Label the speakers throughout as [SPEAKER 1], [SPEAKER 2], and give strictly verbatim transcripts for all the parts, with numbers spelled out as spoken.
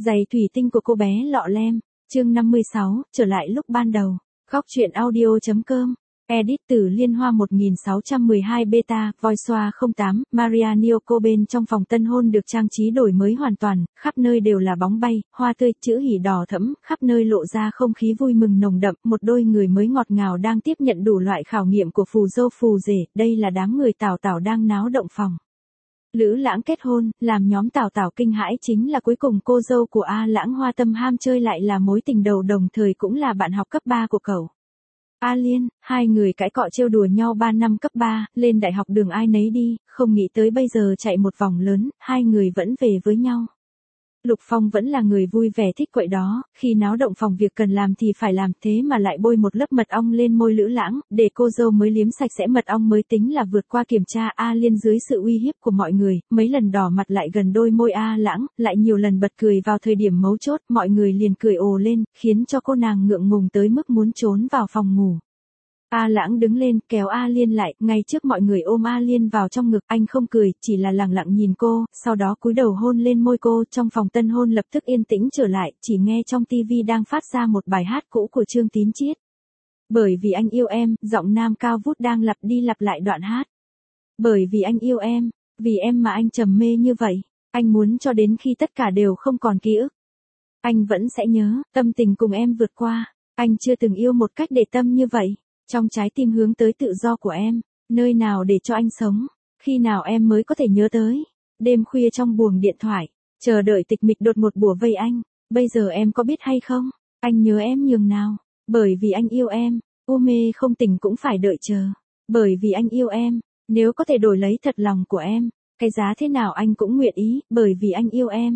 [SPEAKER 1] Giày thủy tinh của cô bé lọ lem, chương năm mươi sáu, trở lại lúc ban đầu. Góc truyện audio chấm com. Edit từ Liên Hoa một nghìn sáu trăm mười hai Beta, Voiceover không tám, Maria Nyoko. Bên trong phòng tân hôn được trang trí đổi mới hoàn toàn, khắp nơi đều là bóng bay, hoa tươi, chữ hỉ đỏ thẫm, khắp nơi lộ ra không khí vui mừng nồng đậm. Một đôi người mới ngọt ngào đang tiếp nhận đủ loại khảo nghiệm của phù dâu phù rể. Đây là đám người Tào Tào đang náo động phòng. Lữ Lãng kết hôn, làm nhóm Tào Tào kinh hãi chính là cuối cùng cô dâu của A Lãng Hoa Tâm ham chơi lại là mối tình đầu đồng thời cũng là bạn học cấp ba của cậu. A Liên, hai người cãi cọ trêu đùa nhau ba năm cấp ba, lên đại học đường ai nấy đi, không nghĩ tới bây giờ chạy một vòng lớn, hai người vẫn về với nhau. Lục Phong vẫn là người vui vẻ thích quậy đó, khi náo động phòng việc cần làm thì phải làm, thế mà lại bôi một lớp mật ong lên môi Lữ Lãng, để cô dâu mới liếm sạch sẽ mật ong mới tính là vượt qua kiểm tra. A Liên dưới sự uy hiếp của mọi người, mấy lần đỏ mặt lại gần đôi môi A Lãng, lại nhiều lần bật cười vào thời điểm mấu chốt, mọi người liền cười ồ lên, khiến cho cô nàng ngượng ngùng tới mức muốn trốn vào phòng ngủ. A Lãng đứng lên, kéo A Liên lại, ngay trước mọi người ôm A Liên vào trong ngực, anh không cười, chỉ là lẳng lặng nhìn cô, sau đó cúi đầu hôn lên môi cô. Trong phòng tân hôn lập tức yên tĩnh trở lại, chỉ nghe trong tivi đang phát ra một bài hát cũ của Trương Tín Chiết. Bởi vì anh yêu em, giọng nam cao vút đang lặp đi lặp lại đoạn hát. Bởi vì anh yêu em, vì em mà anh trầm mê như vậy, anh muốn cho đến khi tất cả đều không còn ký ức. Anh vẫn sẽ nhớ, tâm tình cùng em vượt qua, anh chưa từng yêu một cách để tâm như vậy. Trong trái tim hướng tới tự do của em, nơi nào để cho anh sống, khi nào em mới có thể nhớ tới. Đêm khuya trong buồng điện thoại, chờ đợi tịch mịch đột một bủa vây anh, bây giờ em có biết hay không, anh nhớ em nhường nào, bởi vì anh yêu em, u mê không tỉnh cũng phải đợi chờ, bởi vì anh yêu em, nếu có thể đổi lấy thật lòng của em, cái giá thế nào anh cũng nguyện ý, bởi vì anh yêu em.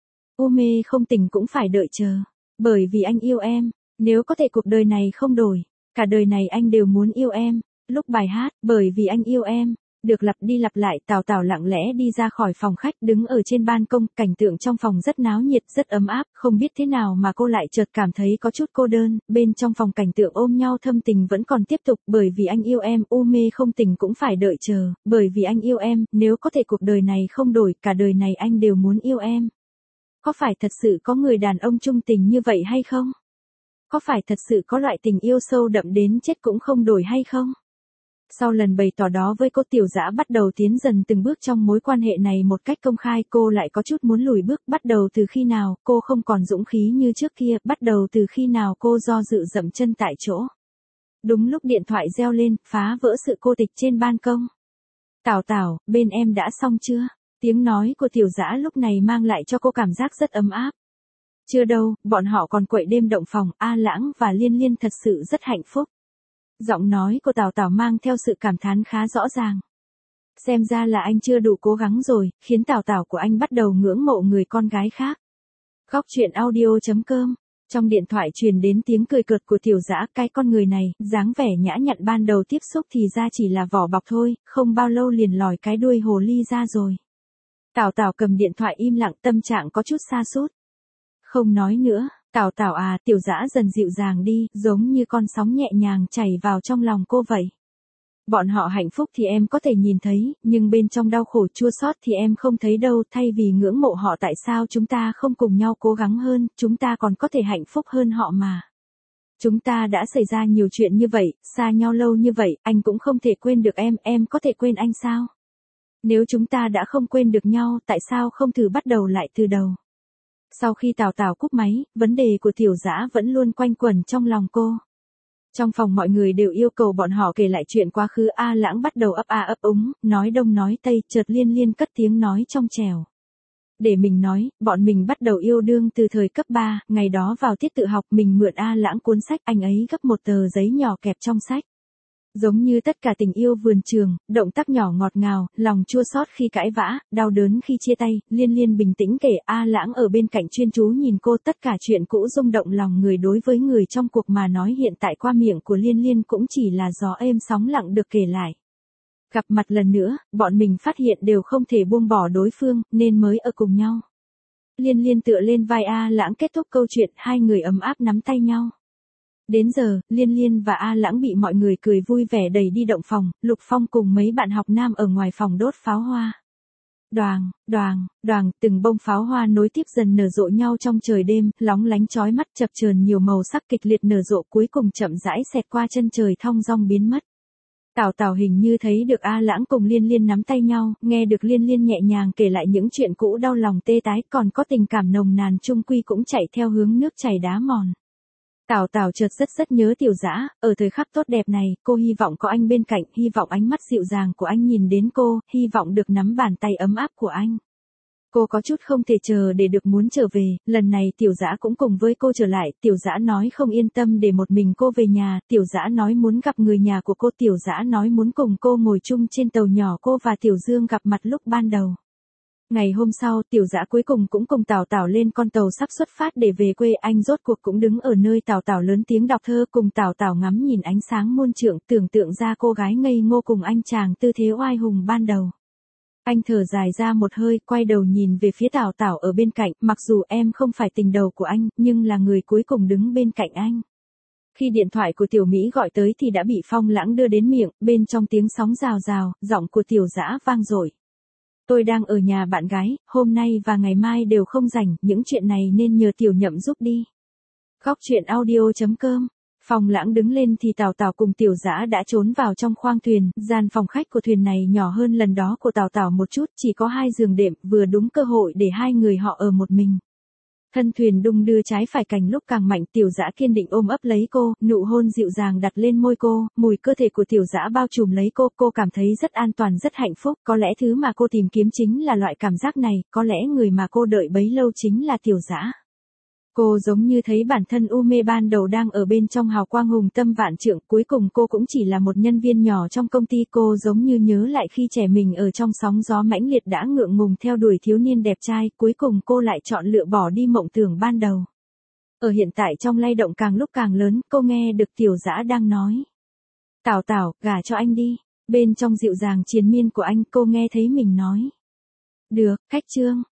[SPEAKER 1] U mê không tỉnh cũng phải đợi chờ, bởi vì anh yêu em, nếu có thể cuộc đời này không đổi. Cả đời này anh đều muốn yêu em. Lúc bài hát, bởi vì anh yêu em, được lặp đi lặp lại, Tào Tào lặng lẽ đi ra khỏi phòng khách, đứng ở trên ban công, cảnh tượng trong phòng rất náo nhiệt, rất ấm áp, không biết thế nào mà cô lại chợt cảm thấy có chút cô đơn. Bên trong phòng cảnh tượng ôm nhau thâm tình vẫn còn tiếp tục, bởi vì anh yêu em, u mê không tỉnh cũng phải đợi chờ, bởi vì anh yêu em, nếu có thể cuộc đời này không đổi, cả đời này anh đều muốn yêu em. Có phải thật sự có người đàn ông trung tình như vậy hay không? Có phải thật sự có loại tình yêu sâu đậm đến chết cũng không đổi hay không? Sau lần bày tỏ đó với cô, Tiểu Dã bắt đầu tiến dần từng bước trong mối quan hệ này một cách công khai. Cô lại có chút muốn lùi bước. Bắt đầu từ khi nào cô không còn dũng khí như trước kia? Bắt đầu từ khi nào cô do dự dậm chân tại chỗ? Đúng lúc điện thoại reo lên, phá vỡ sự cô tịch trên ban công. Tào Tào, bên em đã xong chưa? Tiếng nói của Tiểu Dã lúc này mang lại cho cô cảm giác rất ấm áp. Chưa đâu, bọn họ còn quậy đêm động phòng, A Lãng và Liên Liên thật sự rất hạnh phúc. Giọng nói của Tào Tào mang theo sự cảm thán khá rõ ràng. Xem ra là anh chưa đủ cố gắng rồi, khiến Tào Tào của anh bắt đầu ngưỡng mộ người con gái khác. Góc truyện audio chấm com. Trong điện thoại truyền đến tiếng cười cợt của Tiểu Dã, cái con người này, dáng vẻ nhã nhặn ban đầu tiếp xúc thì ra chỉ là vỏ bọc thôi, không bao lâu liền lòi cái đuôi hồ ly ra rồi. Tào Tào cầm điện thoại im lặng, tâm trạng có chút sa sút. Không nói nữa, Tào Tào à, Tiểu Dã dần dịu dàng đi, giống như con sóng nhẹ nhàng chảy vào trong lòng cô vậy. Bọn họ hạnh phúc thì em có thể nhìn thấy, nhưng bên trong đau khổ chua xót thì em không thấy đâu. Thay vì ngưỡng mộ họ, tại sao chúng ta không cùng nhau cố gắng hơn, chúng ta còn có thể hạnh phúc hơn họ mà. Chúng ta đã xảy ra nhiều chuyện như vậy, xa nhau lâu như vậy, anh cũng không thể quên được em, em có thể quên anh sao? Nếu chúng ta đã không quên được nhau, tại sao không thử bắt đầu lại từ đầu? Sau khi Tào Tào cúp máy, vấn đề của Tiểu Dã vẫn luôn quanh quẩn trong lòng cô. Trong phòng mọi người đều yêu cầu bọn họ kể lại chuyện quá khứ. A Lãng bắt đầu ấp a ấp úng, nói đông nói tây, chợt Liên Liên cất tiếng nói trong trẻo. Để mình nói, bọn mình bắt đầu yêu đương từ thời cấp ba, ngày đó vào tiết tự học mình mượn A Lãng cuốn sách, anh ấy gấp một tờ giấy nhỏ kẹp trong sách. Giống như tất cả tình yêu vườn trường, động tác nhỏ ngọt ngào, lòng chua xót khi cãi vã, đau đớn khi chia tay. Liên Liên bình tĩnh kể, A Lãng ở bên cạnh chuyên chú nhìn cô. Tất cả chuyện cũ rung động lòng người đối với người trong cuộc mà nói hiện tại qua miệng của Liên Liên cũng chỉ là gió êm sóng lặng được kể lại. Gặp mặt lần nữa, bọn mình phát hiện đều không thể buông bỏ đối phương, nên mới ở cùng nhau. Liên Liên tựa lên vai A Lãng kết thúc câu chuyện, hai người ấm áp nắm tay nhau. Đến giờ, Liên Liên và A Lãng bị mọi người cười vui vẻ đẩy đi động phòng, Lục Phong cùng mấy bạn học nam ở ngoài phòng đốt pháo hoa. Đoàng, đoàng, đoàng, từng bông pháo hoa nối tiếp dần nở rộ nhau trong trời đêm, lóng lánh chói mắt chập chờn nhiều màu sắc kịch liệt nở rộ cuối cùng chậm rãi xẹt qua chân trời thong dong biến mất. Tào Tào hình như thấy được A Lãng cùng Liên Liên nắm tay nhau, nghe được Liên Liên nhẹ nhàng kể lại những chuyện cũ đau lòng tê tái, còn có tình cảm nồng nàn chung quy cũng chạy theo hướng nước chảy đá mòn. Tào Tào chợt rất rất nhớ Tiểu Dã, ở thời khắc tốt đẹp này, cô hy vọng có anh bên cạnh, hy vọng ánh mắt dịu dàng của anh nhìn đến cô, hy vọng được nắm bàn tay ấm áp của anh. Cô có chút không thể chờ để được muốn trở về, lần này Tiểu Dã cũng cùng với cô trở lại, Tiểu Dã nói không yên tâm để một mình cô về nhà, Tiểu Dã nói muốn gặp người nhà của cô, Tiểu Dã nói muốn cùng cô ngồi chung trên tàu nhỏ cô và Tiểu Dương gặp mặt lúc ban đầu. Ngày hôm sau, Tiểu Dã cuối cùng cũng cùng Tào Tào lên con tàu sắp xuất phát để về quê, anh rốt cuộc cũng đứng ở nơi Tào Tào lớn tiếng đọc thơ cùng Tào Tào ngắm nhìn ánh sáng muôn trượng, tưởng tượng ra cô gái ngây ngô cùng anh chàng tư thế oai hùng ban đầu. Anh thở dài ra một hơi, quay đầu nhìn về phía Tào Tào ở bên cạnh, mặc dù em không phải tình đầu của anh, nhưng là người cuối cùng đứng bên cạnh anh. Khi điện thoại của Tiểu Mỹ gọi tới thì đã bị Phong Lãng đưa đến miệng, bên trong tiếng sóng rào rào, giọng của Tiểu Dã vang dội. Tôi đang ở nhà bạn gái, hôm nay và ngày mai đều không rảnh, những chuyện này nên nhờ Tiểu Nhậm giúp đi. Góc truyện audio chấm com. Phong Lãng đứng lên thì Tào Tào cùng Tiểu Dã đã trốn vào trong khoang thuyền, gian phòng khách của thuyền này nhỏ hơn lần đó của Tào Tào một chút, chỉ có hai giường đệm, vừa đúng cơ hội để hai người họ ở một mình. Thân thuyền đung đưa trái phải càng lúc càng mạnh, Tiểu Dã kiên định ôm ấp lấy cô, nụ hôn dịu dàng đặt lên môi cô, mùi cơ thể của Tiểu Dã bao trùm lấy cô, cô cảm thấy rất an toàn rất hạnh phúc, có lẽ thứ mà cô tìm kiếm chính là loại cảm giác này, có lẽ người mà cô đợi bấy lâu chính là Tiểu Dã. Cô giống như thấy bản thân u mê ban đầu đang ở bên trong hào quang hùng tâm vạn trượng, cuối cùng cô cũng chỉ là một nhân viên nhỏ trong công ty, cô giống như nhớ lại khi trẻ mình ở trong sóng gió mãnh liệt đã ngượng ngùng theo đuổi thiếu niên đẹp trai, cuối cùng cô lại chọn lựa bỏ đi mộng tưởng ban đầu. Ở hiện tại trong lay động càng lúc càng lớn, cô nghe được Tiểu Dã đang nói. Tào Tào, gả cho anh đi. Bên trong dịu dàng triền miên của anh, cô nghe thấy mình nói. Được, khách trương.